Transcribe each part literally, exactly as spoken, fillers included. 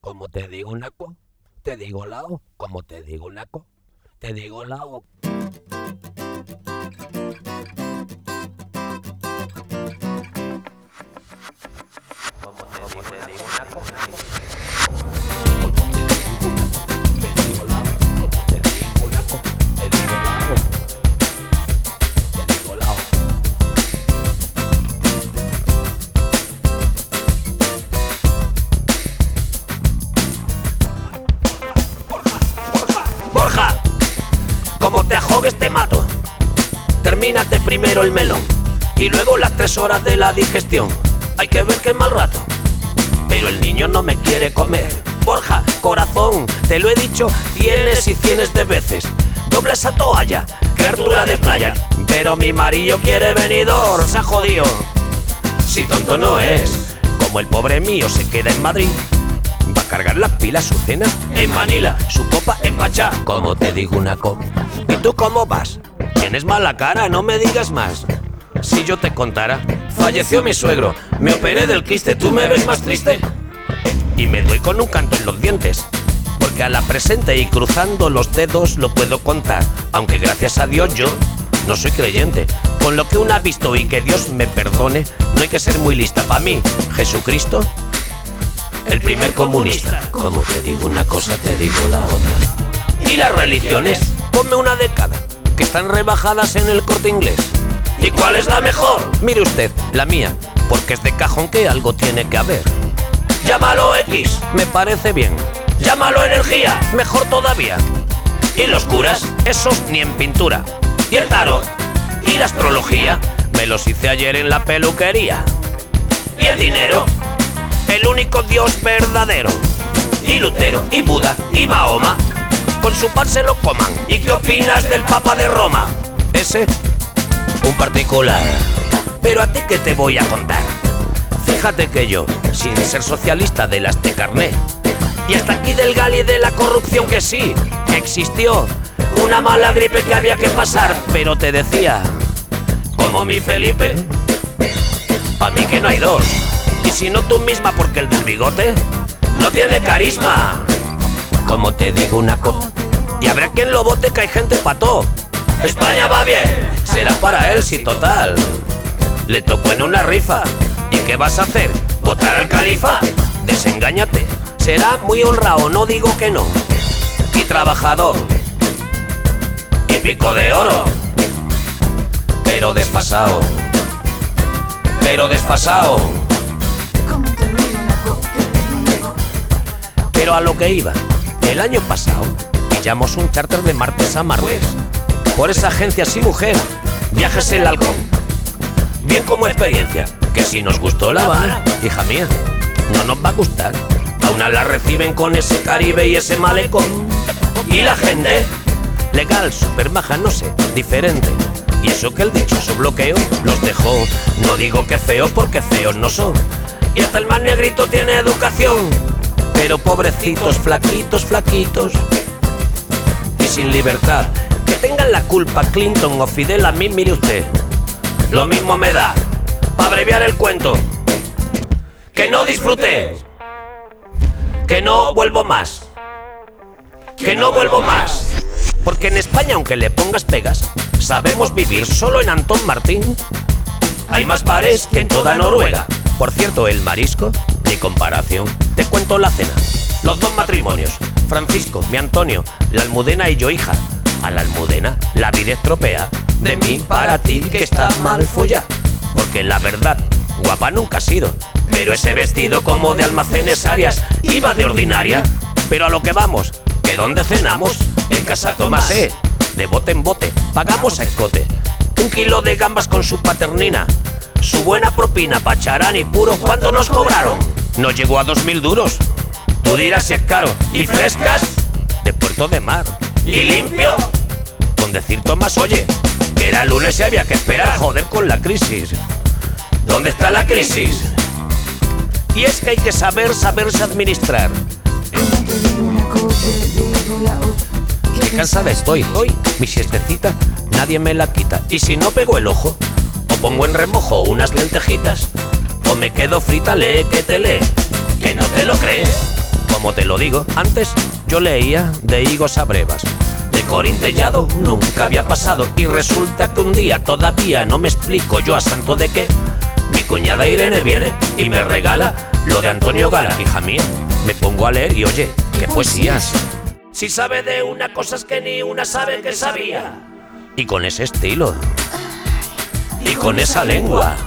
como te digo una co, te digo la o, como te digo una co, te digo la o. Borja, como te ahogues te mato. Termínate primero el melón y luego las tres horas de la digestión. Hay que ver qué mal rato, pero el niño no me quiere comer. Borja, corazón, te lo he dicho cienes y cienes de veces. Dobla esa toalla, que hartura de playa. Pero mi marido quiere venidor, se ha jodido. Si tonto no es, como el pobre mío se queda en Madrid, va a cargar las pilas su cena en Manila, su copa en Pachá. Como te digo una co. ¿Y tú cómo vas? Tienes mala cara, no me digas más. Si yo te contara, falleció mi suegro, me operé del quiste, ¿tú me ves más triste? Y me doy con un canto en los dientes, porque a la presente y cruzando los dedos lo puedo contar. Aunque gracias a Dios yo no soy creyente. Con lo que uno ha visto y que Dios me perdone, no hay que ser muy lista. Pa' mí, Jesucristo, el primer comunista. Como te digo una cosa, te digo la otra. ¿Y las religiones? Ponme una de cada, que están rebajadas en el Corte Inglés. ¿Y cuál es la mejor? Mire usted, la mía, porque es de cajón que algo tiene que haber. Llámalo X, me parece bien. Llámalo energía, mejor todavía. ¿Y los curas? Esos ni en pintura. ¿Y el tarot? ¿Y la astrología? Me los hice ayer en la peluquería. ¿Y el dinero? El único Dios verdadero. ¿Y Lutero? ¿Y Buda? ¿Y Mahoma? Con su pan se lo coman. ¿Y qué opinas del Papa de Roma? Ese, un particular. Pero a ti qué te voy a contar. Fíjate que yo, sin ser socialista de las de carné, y hasta aquí del gali de la corrupción que sí, existió una mala gripe que había que pasar. Pero te decía, como mi Felipe, pa' mí que no hay dos. Y si no tú misma, porque el del bigote no tiene carisma. Como te digo una co. Y habrá quien lo vote, que hay gente pató. España va bien, será para él, si total le tocó en una rifa. ¿Y qué vas a hacer? ¿Votar al califa? Desengáñate, será muy honrado, no digo que no. Y trabajador, y pico de oro, pero desfasado, pero desfasado. Pero a lo que iba, el año pasado pillamos un charter de martes a martes. Por esa agencia, sí, mujer, Viajes El Halcón. Bien como experiencia, que si nos gustó la Habana, hija mía, no nos va a gustar. A una la reciben con ese Caribe y ese malecón. Y la gente, legal, super maja, no sé, diferente. Y eso que el dichoso bloqueo los dejó. No digo que feos, porque feos no son. Y hasta el más negrito tiene educación. Pero pobrecitos, flaquitos, flaquitos y sin libertad. Que tengan la culpa Clinton o Fidel, a mí, mire usted, lo mismo me da. Pa' abreviar el cuento, que no disfruté, que no vuelvo más, que no vuelvo más. Porque en España, aunque le pongas pegas, sabemos vivir. Solo en Antón Martín hay más bares que en toda Noruega. Por cierto, el marisco, ni comparación. Te cuento la cena, los dos matrimonios, Francisco, mi Antonio, la Almudena y yo, hija. A la Almudena la vida estropea, de mí para ti que está mal follá. Porque la verdad, guapa nunca ha sido, pero ese vestido como de almacenes Arias iba de ordinaria. Pero a lo que vamos, que donde cenamos, en casa Tomásé, de bote en bote, pagamos a escote. Un kilo de gambas con su paternina, su buena propina, pacharán y puro. ¿Cuánto nos cobraron? No llegó a dos mil duros. Tú dirás si es caro. Y frescas, de Puerto de Mar. Y limpio, con decir Tomás, oye, que era lunes y había que esperar. Joder con la crisis. ¿Dónde está la crisis? Y es que hay que saber, saberse administrar. Qué cansada estoy hoy, mi siestecita nadie me la quita. Y si no pego el ojo, o pongo en remojo unas lentejitas, o me quedo frita, lee que te lee, que no te lo crees. Como como te lo digo. Antes yo leía de higos a brevas, de Corintellado nunca había pasado. Y resulta que un día todavía no me explico yo a santo de qué mi cuñada Irene viene y me regala lo de Antonio Gala. Hija mía, me pongo a leer y oye, qué poesías. Si sabe de una cosa es que ni una sabe que sabía. Y con ese estilo, y con esa lengua,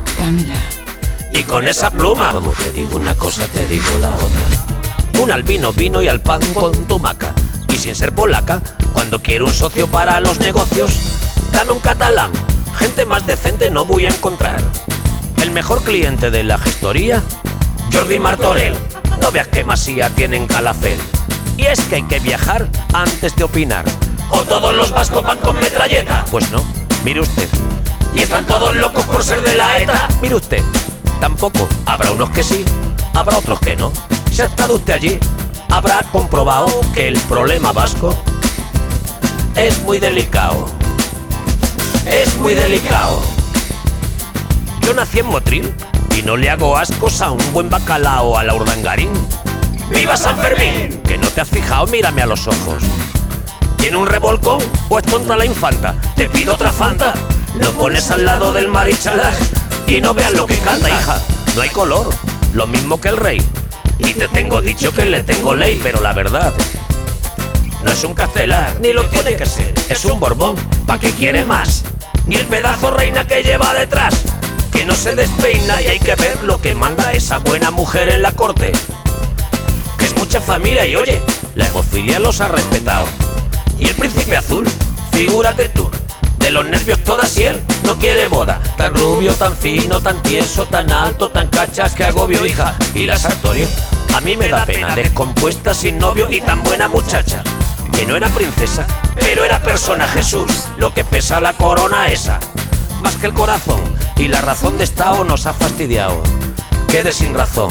y con esa pluma. Como te digo una cosa, te digo la otra. Un albino vino y al pan con tumaca. Y sin ser polaca, cuando quiero un socio para los negocios, dame un catalán. Gente más decente no voy a encontrar. El mejor cliente de la gestoría, Jordi Martorell. No veas qué masía tienen Calafel. Y es que hay que viajar antes de opinar. ¿O todos los vascos van con metralleta? Pues no, mire usted. ¿Y están todos locos por ser de la ETA? Mire usted, tampoco. Habrá unos que sí, habrá otros que no. Si ha estado usted allí, habrá comprobado que el problema vasco es muy delicado. Es muy delicado. Yo nací en Motril y no le hago ascos a un buen bacalao a la urdangarín. ¡Viva San Fermín! Que no te has fijado, mírame a los ojos. ¿Tiene un revolcón o es tonta la infanta? Te pido otra fanta. Lo pones al lado del marichalar y no veas lo que canta, hija. No hay color, lo mismo que el rey. Y te tengo dicho que le tengo ley, pero la verdad no es un castelar, ni lo tiene que ser. Es un Borbón, ¿pa' qué quiere más? Ni el pedazo reina que lleva detrás, que no se despeina, y hay que ver lo que manda esa buena mujer en la corte. Que es mucha familia y oye, la hemofilia los ha respetado. Y el príncipe azul, figúrate tú, de los nervios todas y él no quiere boda. Tan rubio, tan fino, tan tieso, tan alto, tan cachas que agobio, hija. Y la Sartorio, a mí me da pena, descompuesta, sin novio y tan buena muchacha. Que no era princesa, pero era persona Jesús. Lo que pesa la corona esa, más que el corazón. Y la razón de estado nos ha fastidiado. Quede sin razón,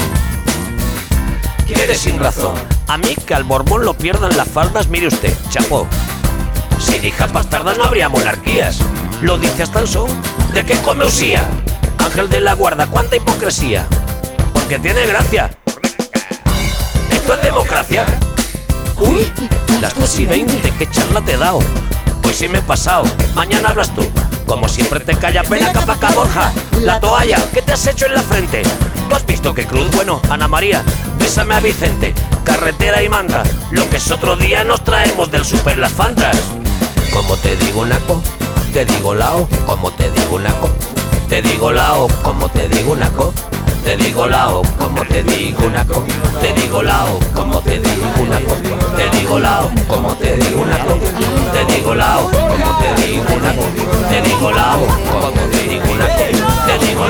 quede sin razón. A mí que al Borbón lo pierdan las faldas, mire usted, chapó. Sin hijas bastardas no habría monarquías. Lo dice hasta el son de que come Usía. Ángel de la guarda, cuánta hipocresía. Porque tiene gracia. Esto es democracia. Uy, las tres y veinte, qué charla te he dado. Hoy sí me he pasado, mañana hablas tú. Como siempre te calla pena capaca Borja. La toalla, ¿qué te has hecho en la frente? ¿Tú has visto qué cruz? Bueno, Ana María, bésame a Vicente. Carretera y manta, lo que es otro día nos traemos del super las fantas. Como te digo naco, te digo lao. Como te digo naco, te digo lao. Como te digo naco, te digo lao. Como te digo naco, te digo lao. Como te digo naco, te digo lao. Como te digo naco, te digo lao. Como te digo naco, te digo lao. Como te digo naco, te digo